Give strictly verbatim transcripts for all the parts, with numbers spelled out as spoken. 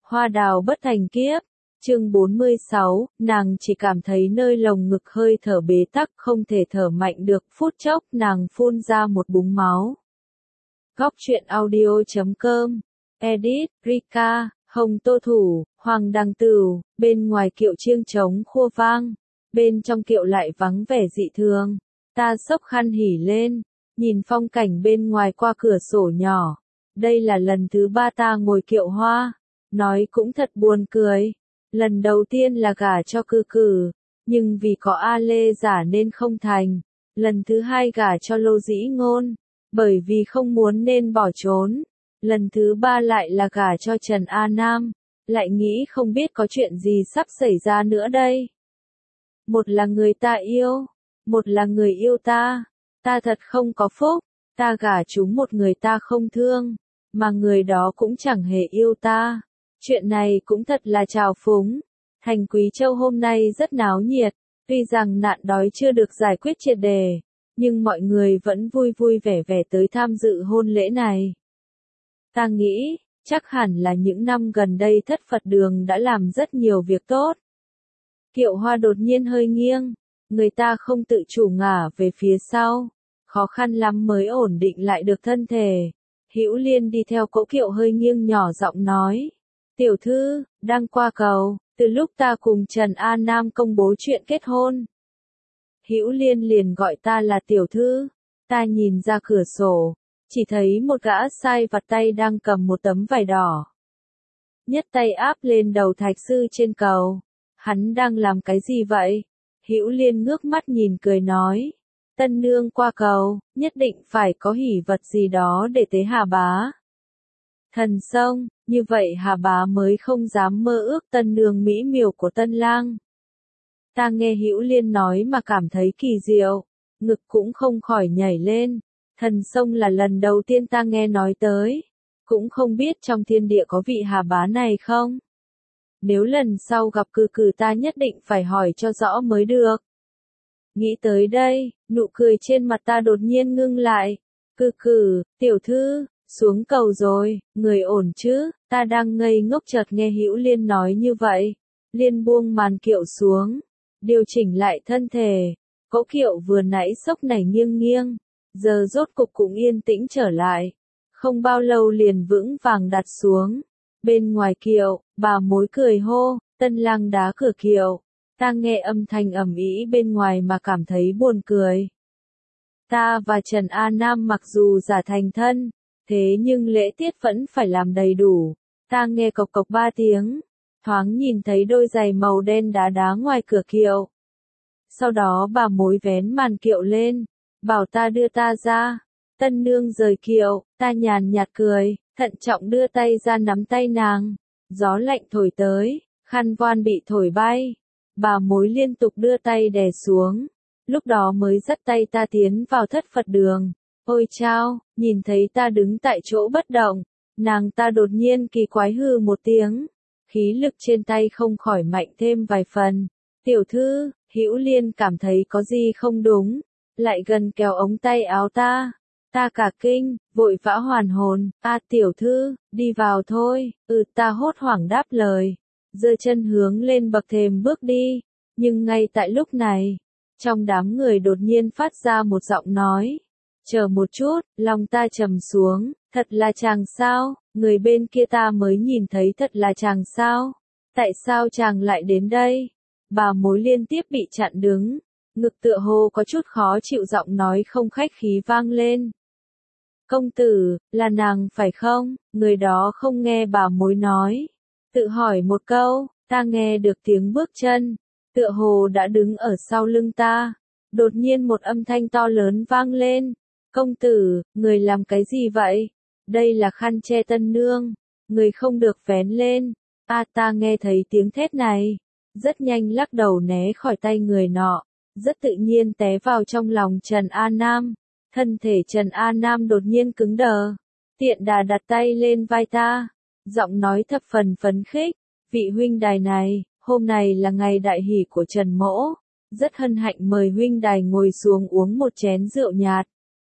Hoa đào bất thành kiếp. Chương bốn mươi sáu, nàng chỉ cảm thấy nơi lồng ngực hơi thở bế tắc, không thể thở mạnh được, phút chốc nàng phun ra một búng máu. Góc truyện audio chấm com, edit, Rika, Hồng Tô Thủ, Hoàng Đăng Tửu, bên ngoài kiệu chiêng trống khua vang, bên trong kiệu lại vắng vẻ dị thường. Ta xốc khăn hỉ lên, nhìn phong cảnh bên ngoài qua cửa sổ nhỏ. Đây là lần thứ ba ta ngồi kiệu hoa, nói cũng thật buồn cười. Lần đầu tiên là gả cho Cừ Cừ, nhưng vì có A Lê giả nên không thành. Lần thứ hai gả cho Lô Dĩ Ngôn, bởi vì không muốn nên bỏ trốn. Lần thứ ba lại là gả cho Trần A Nam, lại nghĩ không biết có chuyện gì sắp xảy ra nữa đây. Một là người ta yêu, một là người yêu ta. Ta thật không có phúc, ta gả chúng một người ta không thương, mà người đó cũng chẳng hề yêu ta. Chuyện này cũng thật là trào phúng. Thành Quý Châu hôm nay rất náo nhiệt, tuy rằng nạn đói chưa được giải quyết triệt đề, nhưng mọi người vẫn vui vui vẻ vẻ tới tham dự hôn lễ này. Ta nghĩ, chắc hẳn là những năm gần đây Thất Phật Đường đã làm rất nhiều việc tốt. Kiệu hoa đột nhiên hơi nghiêng, người ta không tự chủ ngả về phía sau, khó khăn lắm mới ổn định lại được thân thể. Hữu Liên đi theo cỗ kiệu hơi nghiêng nhỏ giọng nói. Tiểu thư, đang qua cầu, từ lúc ta cùng Trần A Nam công bố chuyện kết hôn. Hữu Liên liền gọi ta là tiểu thư, ta nhìn ra cửa sổ, chỉ thấy một gã sai vặt tay đang cầm một tấm vải đỏ. Nhất tay áp lên đầu thạch sư trên cầu, hắn đang làm cái gì vậy? Hữu Liên ngước mắt nhìn cười nói, tân nương qua cầu, nhất định phải có hỉ vật gì đó để tế Hà Bá. Thần sông, như vậy Hà Bá mới không dám mơ ước tân nương mỹ miều của tân lang. Ta nghe Hữu Liên nói mà cảm thấy kỳ diệu, ngực cũng không khỏi nhảy lên. Thần sông là lần đầu tiên ta nghe nói tới, cũng không biết trong thiên địa có vị Hà Bá này không. Nếu lần sau gặp Cừ Cừ ta nhất định phải hỏi cho rõ mới được. Nghĩ tới đây, nụ cười trên mặt ta đột nhiên ngưng lại. Cừ Cừ, tiểu thư, xuống cầu rồi, người ổn chứ? Ta đang ngây ngốc chợt nghe Hữu Liên nói như vậy. Liên buông màn kiệu xuống, điều chỉnh lại thân thể. Cỗ kiệu vừa nãy sốc nảy nghiêng nghiêng, giờ rốt cục cũng yên tĩnh trở lại. Không bao lâu liền vững vàng đặt xuống. Bên ngoài kiệu, bà mối cười hô, tân lang đá cửa kiệu. Ta nghe âm thanh ầm ĩ bên ngoài mà cảm thấy buồn cười. Ta và Trần A Nam mặc dù giả thành thân, thế nhưng lễ tiết vẫn phải làm đầy đủ. Ta nghe cộc cộc ba tiếng, thoáng nhìn thấy đôi giày màu đen đá đá ngoài cửa kiệu. Sau đó bà mối vén màn kiệu lên, bảo ta đưa ta ra. Tân nương rời kiệu, ta nhàn nhạt cười, thận trọng đưa tay ra nắm tay nàng. Gió lạnh thổi tới, khăn voan bị thổi bay. Bà mối liên tục đưa tay đè xuống, lúc đó mới dắt tay ta tiến vào Thất Phật Đường. Ôi chao, nhìn thấy ta đứng tại chỗ bất động, nàng ta đột nhiên kỳ quái hừ một tiếng, khí lực trên tay không khỏi mạnh thêm vài phần. Tiểu thư, Hữu Liên cảm thấy có gì không đúng, lại gần kéo ống tay áo ta. Ta cả kinh, vội vã hoàn hồn, a tiểu thư, đi vào thôi. Ừ, ta hốt hoảng đáp lời, giơ chân hướng lên bậc thềm bước đi. Nhưng ngay tại lúc này, trong đám người đột nhiên phát ra một giọng nói. Chờ một chút, lòng ta trầm xuống, thật là chàng sao? Người bên kia ta mới nhìn thấy thật là chàng sao? Tại sao chàng lại đến đây? Bà mối liên tiếp bị chặn đứng, ngực tựa hồ có chút khó chịu, giọng nói không khách khí vang lên. Công tử, là nàng phải không? Người đó không nghe bà mối nói, tự hỏi một câu. Ta nghe được tiếng bước chân, tựa hồ đã đứng ở sau lưng ta. Đột nhiên một âm thanh to lớn vang lên. Công tử, người làm cái gì vậy? Đây là khăn che tân nương, người không được vén lên. A à, ta nghe thấy tiếng thét này, rất nhanh lắc đầu né khỏi tay người nọ, rất tự nhiên té vào trong lòng Trần A Nam. Thân thể Trần A Nam đột nhiên cứng đờ, tiện đà đặt tay lên vai ta, giọng nói thập phần phấn khích. Vị huynh đài này, hôm nay là ngày đại hỷ của Trần mỗ, rất hân hạnh mời huynh đài ngồi xuống uống một chén rượu nhạt.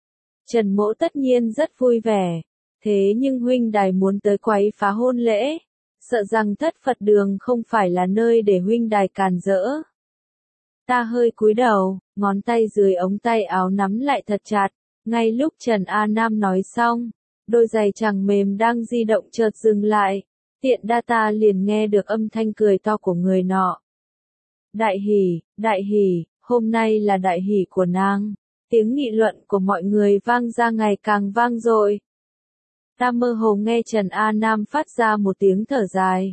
Trần mỗ tất nhiên rất vui vẻ, thế nhưng huynh đài muốn tới quấy phá hôn lễ, sợ rằng thất Phật đường không phải là nơi để huynh đài càn rỡ. Ta hơi cúi đầu, ngón tay dưới ống tay áo nắm lại thật chặt, ngay lúc Trần A Nam nói xong, đôi giày chằng mềm đang di động chợt dừng lại, tiện đa ta liền nghe được âm thanh cười to của người nọ. Đại hỉ, đại hỉ, hôm nay là đại hỉ của nàng, tiếng nghị luận của mọi người vang ra ngày càng vang dội. Ta mơ hồ nghe Trần A Nam phát ra một tiếng thở dài.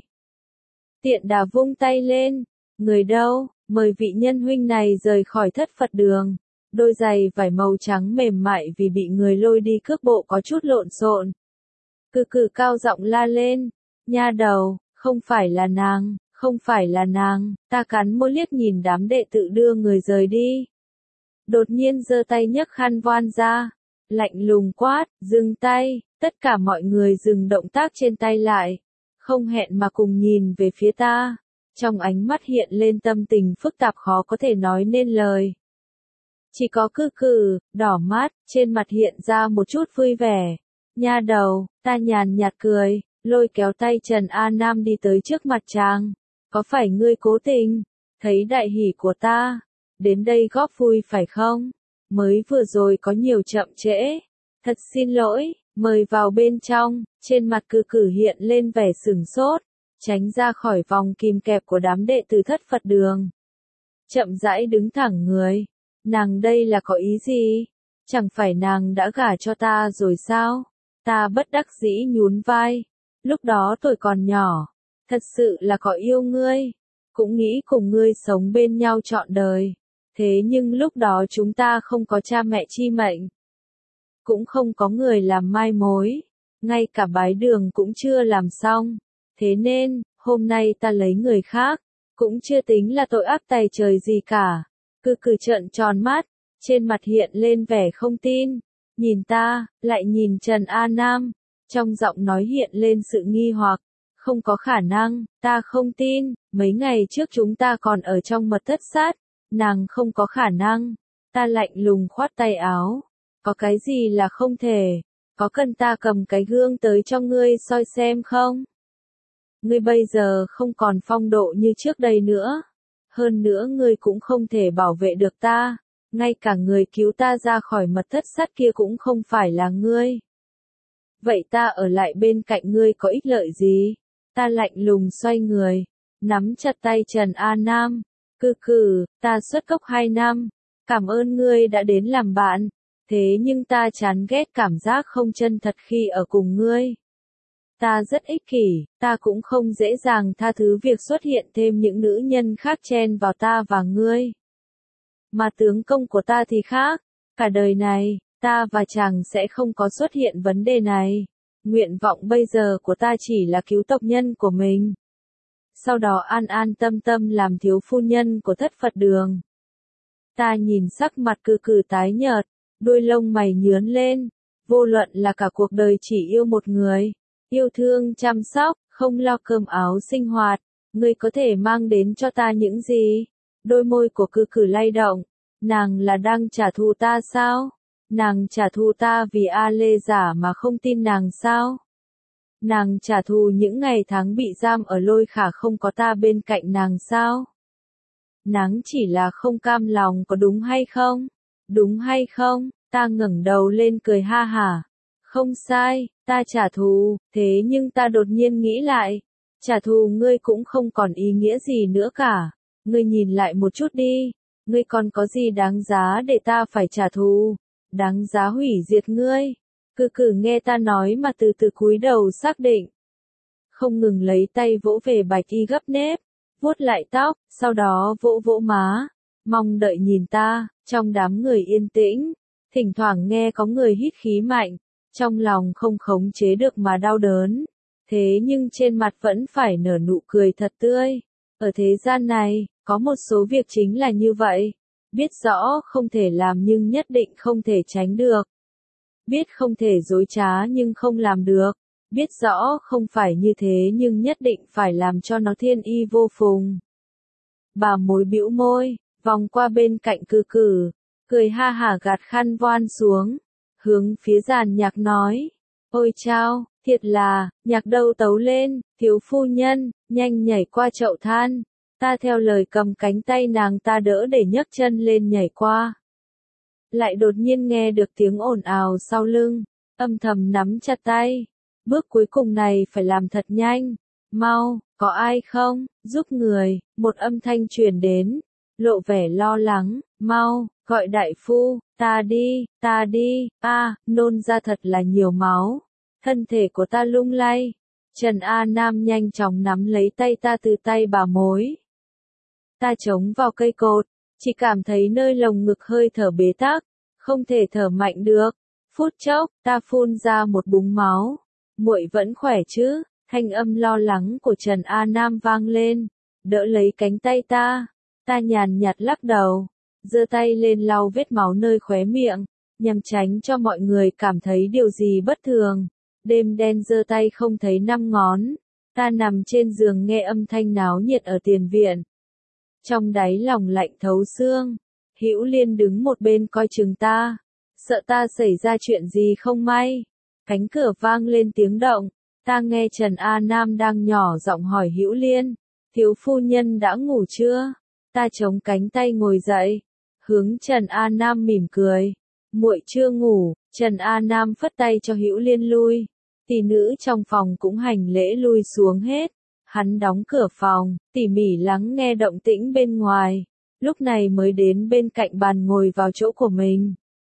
Tiện đà vung tay lên, người đâu, mời vị nhân huynh này rời khỏi thất Phật đường. Đôi giày vải màu trắng mềm mại vì bị người lôi đi cước bộ có chút lộn xộn. Cừ cừ cao giọng la lên, nha đầu, không phải là nàng, không phải là nàng, ta cắn môi liếc nhìn đám đệ tử đưa người rời đi. Đột nhiên giơ tay nhấc khăn voan ra, lạnh lùng quát, dừng tay, tất cả mọi người dừng động tác trên tay lại, không hẹn mà cùng nhìn về phía ta, trong ánh mắt hiện lên tâm tình phức tạp khó có thể nói nên lời. Chỉ có cừ cừ, đỏ mắt, trên mặt hiện ra một chút vui vẻ. Nha đầu, ta nhàn nhạt cười, lôi kéo tay Trần A Nam đi tới trước mặt chàng. Có phải ngươi cố tình, thấy đại hỉ của ta, đến đây góp vui phải không? Mới vừa rồi có nhiều chậm trễ. Thật xin lỗi, mời vào bên trong, trên mặt cừ cừ hiện lên vẻ sửng sốt, tránh ra khỏi vòng kìm kẹp của đám đệ tử thất Phật đường. Chậm rãi đứng thẳng người. Nàng đây là có ý gì? Chẳng phải nàng đã gả cho ta rồi sao? Ta bất đắc dĩ nhún vai. Lúc đó tôi còn nhỏ. Thật sự là có yêu ngươi. Cũng nghĩ cùng ngươi sống bên nhau trọn đời. Thế nhưng lúc đó chúng ta không có cha mẹ chi mệnh. Cũng không có người làm mai mối. Ngay cả bái đường cũng chưa làm xong. Thế nên, hôm nay ta lấy người khác. Cũng chưa tính là tội ác tày trời gì cả. Cừ cừ trợn tròn mắt, trên mặt hiện lên vẻ không tin, nhìn ta, lại nhìn Trần A Nam, trong giọng nói hiện lên sự nghi hoặc, không có khả năng, ta không tin, mấy ngày trước chúng ta còn ở trong mật thất sát, nàng không có khả năng, ta lạnh lùng khoát tay áo, có cái gì là không thể, có cần ta cầm cái gương tới cho ngươi soi xem không? Ngươi bây giờ không còn phong độ như trước đây nữa. Hơn nữa ngươi cũng không thể bảo vệ được ta, ngay cả người cứu ta ra khỏi mật thất sắt kia cũng không phải là ngươi. Vậy ta ở lại bên cạnh ngươi có ích lợi gì? Ta lạnh lùng xoay người, nắm chặt tay Trần A Nam, cừ cừ, ta xuất cốc hai năm, cảm ơn ngươi đã đến làm bạn, thế nhưng ta chán ghét cảm giác không chân thật khi ở cùng ngươi. Ta rất ích kỷ, ta cũng không dễ dàng tha thứ việc xuất hiện thêm những nữ nhân khác chen vào ta và ngươi. Mà tướng công của ta thì khác, cả đời này, ta và chàng sẽ không có xuất hiện vấn đề này. Nguyện vọng bây giờ của ta chỉ là cứu tộc nhân của mình. Sau đó an an tâm tâm làm thiếu phu nhân của thất Phật đường. Ta nhìn sắc mặt cừ cừ tái nhợt, đuôi lông mày nhướn lên, vô luận là cả cuộc đời chỉ yêu một người. Yêu thương chăm sóc, không lo cơm áo sinh hoạt, ngươi có thể mang đến cho ta những gì? Đôi môi của cừ cừ lay động, nàng là đang trả thù ta sao? Nàng trả thù ta vì A Lê giả mà không tin nàng sao? Nàng trả thù những ngày tháng bị giam ở Lôi Khả không có ta bên cạnh nàng sao? Nàng chỉ là không cam lòng có đúng hay không? Đúng hay không? Ta ngẩng đầu lên cười ha hả. Không sai, ta trả thù, thế nhưng ta đột nhiên nghĩ lại, trả thù ngươi cũng không còn ý nghĩa gì nữa cả. Ngươi nhìn lại một chút đi, ngươi còn có gì đáng giá để ta phải trả thù, đáng giá hủy diệt ngươi. Cừ cừ nghe ta nói mà từ từ cúi đầu xác định. Không ngừng lấy tay vỗ về bạch y gấp nếp, vuốt lại tóc, sau đó vỗ vỗ má, mong đợi nhìn ta, trong đám người yên tĩnh, thỉnh thoảng nghe có người hít khí mạnh. Trong lòng không khống chế được mà đau đớn, thế nhưng trên mặt vẫn phải nở nụ cười thật tươi. Ở thế gian này, có một số việc chính là như vậy, biết rõ không thể làm nhưng nhất định không thể tránh được. Biết không thể dối trá nhưng không làm được, biết rõ không phải như thế nhưng nhất định phải làm cho nó thiên y vô phùng. Bà mối bĩu môi, vòng qua bên cạnh cừ cừ, cười ha hả gạt khăn voan xuống. Hướng phía giàn nhạc nói, ôi chao, Thiệt là, nhạc đâu tấu lên, thiếu phu nhân, nhanh nhảy qua chậu than. Ta theo lời cầm cánh tay nàng ta đỡ để nhấc chân lên nhảy qua. Lại đột nhiên nghe được tiếng ồn ào sau lưng, âm thầm nắm chặt tay. Bước cuối cùng này phải làm thật nhanh. Mau, có ai không, giúp người, một âm thanh truyền đến, lộ vẻ lo lắng, mau, gọi đại phu, ta đi, ta đi, a, nôn ra thật là nhiều máu. Thân thể của ta lung lay. Trần A Nam nhanh chóng nắm lấy tay ta từ tay bà mối. Ta chống vào cây cột, chỉ cảm thấy nơi lồng ngực hơi thở bế tắc, không thể thở mạnh được. Phút chốc, ta phun ra một búng máu. Muội vẫn khỏe chứ? Thanh âm lo lắng của Trần A Nam vang lên, đỡ lấy cánh tay ta. Ta nhàn nhạt lắc đầu, giơ tay lên lau vết máu nơi khóe miệng, nhằm tránh cho mọi người cảm thấy điều gì bất thường. Đêm đen giơ tay không thấy năm ngón. Ta nằm trên giường nghe âm thanh náo nhiệt ở tiền viện. Trong đáy lòng lạnh thấu xương. Hữu Liên đứng một bên coi chừng ta, sợ ta xảy ra chuyện gì không may. Cánh cửa vang lên tiếng động. Ta nghe Trần A Nam đang nhỏ giọng hỏi Hữu Liên, thiếu phu nhân đã ngủ chưa? Ta chống cánh tay ngồi dậy, hướng Trần A Nam mỉm cười. Muội chưa ngủ. Trần A Nam phất tay cho Hữu Liên lui. Tỷ nữ trong phòng cũng hành lễ lui xuống hết. Hắn đóng cửa phòng, tỉ mỉ lắng nghe động tĩnh bên ngoài. Lúc này mới đến bên cạnh bàn ngồi vào chỗ của mình.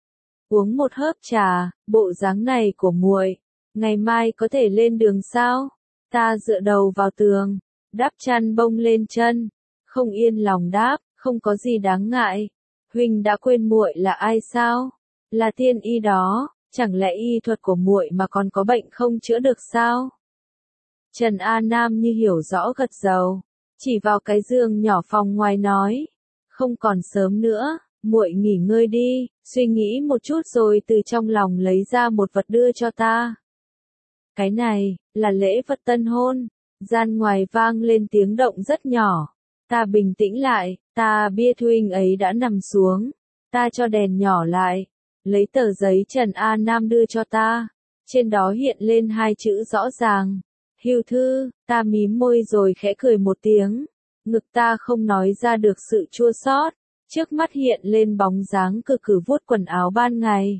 Uống một hớp trà, bộ dáng này của muội, ngày mai có thể lên đường sao? Ta dựa đầu vào tường, đắp chăn bông lên chân, không yên lòng đáp, không có gì đáng ngại. Huynh đã quên muội là ai sao? Là thiên y đó, chẳng lẽ y thuật của muội mà còn có bệnh không chữa được sao? Trần A Nam như hiểu rõ gật đầu, chỉ vào cái giường nhỏ phòng ngoài nói, không còn sớm nữa, muội nghỉ ngơi đi, suy nghĩ một chút rồi từ trong lòng lấy ra một vật đưa cho ta. Cái này, là lễ vật tân hôn. Gian ngoài vang lên tiếng động rất nhỏ. Ta bình tĩnh lại, ta biết huynh ấy đã nằm xuống. Ta cho đèn nhỏ lại, lấy tờ giấy Trần A Nam đưa cho ta. Trên đó hiện lên hai chữ rõ ràng. Hưu thư. Ta mím môi rồi khẽ cười một tiếng. Ngực ta không nói ra được sự chua xót. Trước mắt hiện lên bóng dáng cử cử vuốt quần áo ban ngày.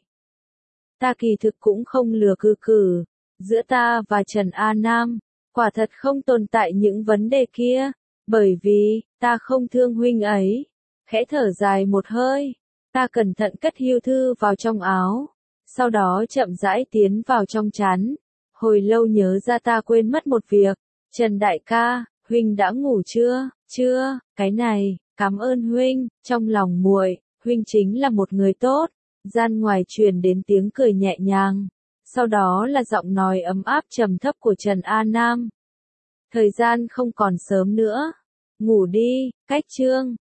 Ta kỳ thực cũng không lừa cử cử. Giữa ta và Trần A Nam, quả thật không tồn tại những vấn đề kia. Bởi vì, ta không thương huynh ấy. Khẽ thở dài một hơi. Ta cẩn thận cất hưu thư vào trong áo. Sau đó chậm rãi tiến vào trong chăn. Hồi lâu nhớ ra ta quên mất một việc. Trần đại ca, huynh đã ngủ chưa? Chưa, cái này, cảm ơn huynh. Trong lòng muội, huynh chính là một người tốt. Gian ngoài truyền đến tiếng cười nhẹ nhàng. Sau đó là giọng nói ấm áp trầm thấp của Trần A Nam. Thời gian không còn sớm nữa. Ngủ đi, cách chương.